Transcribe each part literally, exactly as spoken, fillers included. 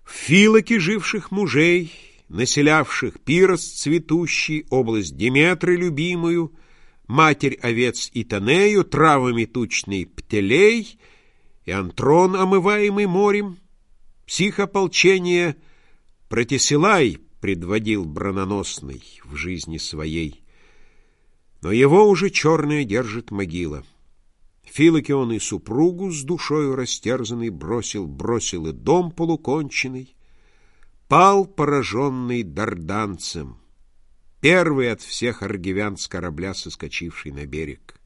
В Филоке живших мужей, населявших Пирос цветущий, область Деметры любимую, матерь овец Итанею, травами тучный Птелей и Антрон, омываемый морем, сих ополчение Протесилай предводил брононосный в жизни своей. Но его уже черная держит могила. Филоке он и супругу с душою растерзанной бросил, бросил и дом полуконченный, пал пораженный дарданцем, первый от всех аргивян с корабля соскочивший на берег.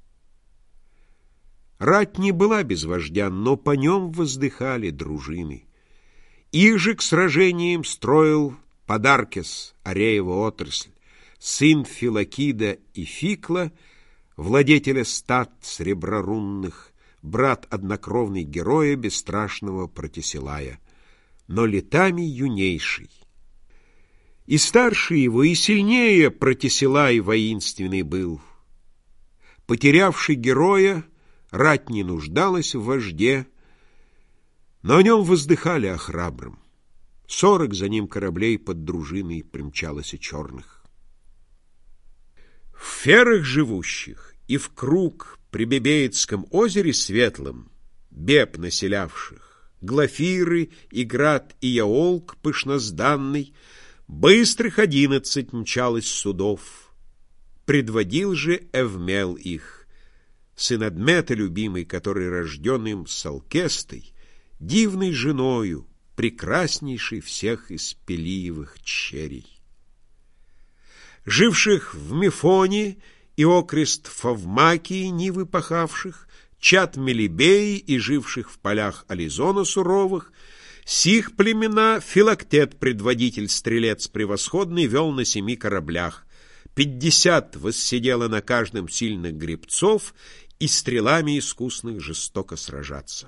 Рать не была без вождя, но по нем воздыхали дружины. Их же к сражениям строил Подаркес, Ареева отрасль, сын Филокида и Фикла, владетеля стад среброрунных, брат однокровный героя бесстрашного Протесилая, но летами юнейший. И старше его, и сильнее Протесилай воинственный был. Потерявший героя, рать не нуждалась в вожде, но о нем воздыхали о храбром. Сорок за ним кораблей под дружиной примчалось и черных. В Ферах живущих и в круг при Бебеецком озере светлом, Беб населявших, Глафиры, Играт и Яолк пышнозданный, быстрых одиннадцать мчалось судов. Предводил же Эвмел их, сын Адмета любимый, который рожден им с Алкестой, дивной женою, прекраснейшей всех из Пелиевых черей. Живших в Мефоне и окрест Фавмакии, нивы пахавших, чад Мелибеи и живших в полях Ализона суровых, сих племена Филоктет, предводитель стрелец превосходный, вел на семи кораблях. Пятьдесят воссидело на каждом сильных гребцов и стрелами искусных жестоко сражаться.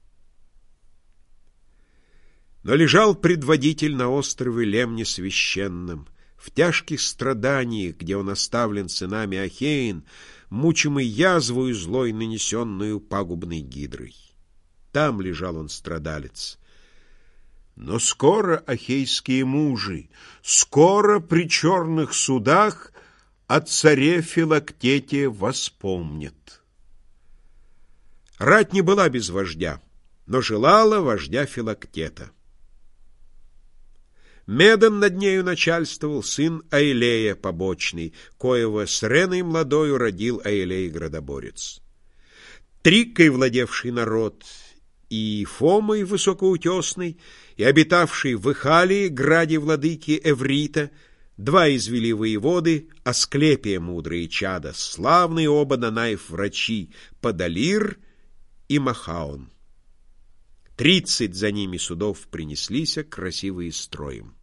Но лежал предводитель на острове Лемне священном, в тяжких страданиях, где он оставлен сынами Ахеин, мучимый язвою злой, нанесенную пагубной гидрой. Там лежал он, страдалец. Но скоро ахейские мужи, скоро при черных судах о царе Филоктете воспомнят. Рать не была без вождя, но желала вождя Филоктета. Медом над нею начальствовал сын Аилея побочный, коего с Реной младою родил Аилей градоборец. Триккой владевший народ, и Фомой высокоутесный, и обитавший в Ихалии, граде владыки Эврита, два извели воеводы, Асклепия мудрые чада, славные оба Данаев врачи, Подалир и Махаон. Тридцать за ними судов принеслися красивые строем.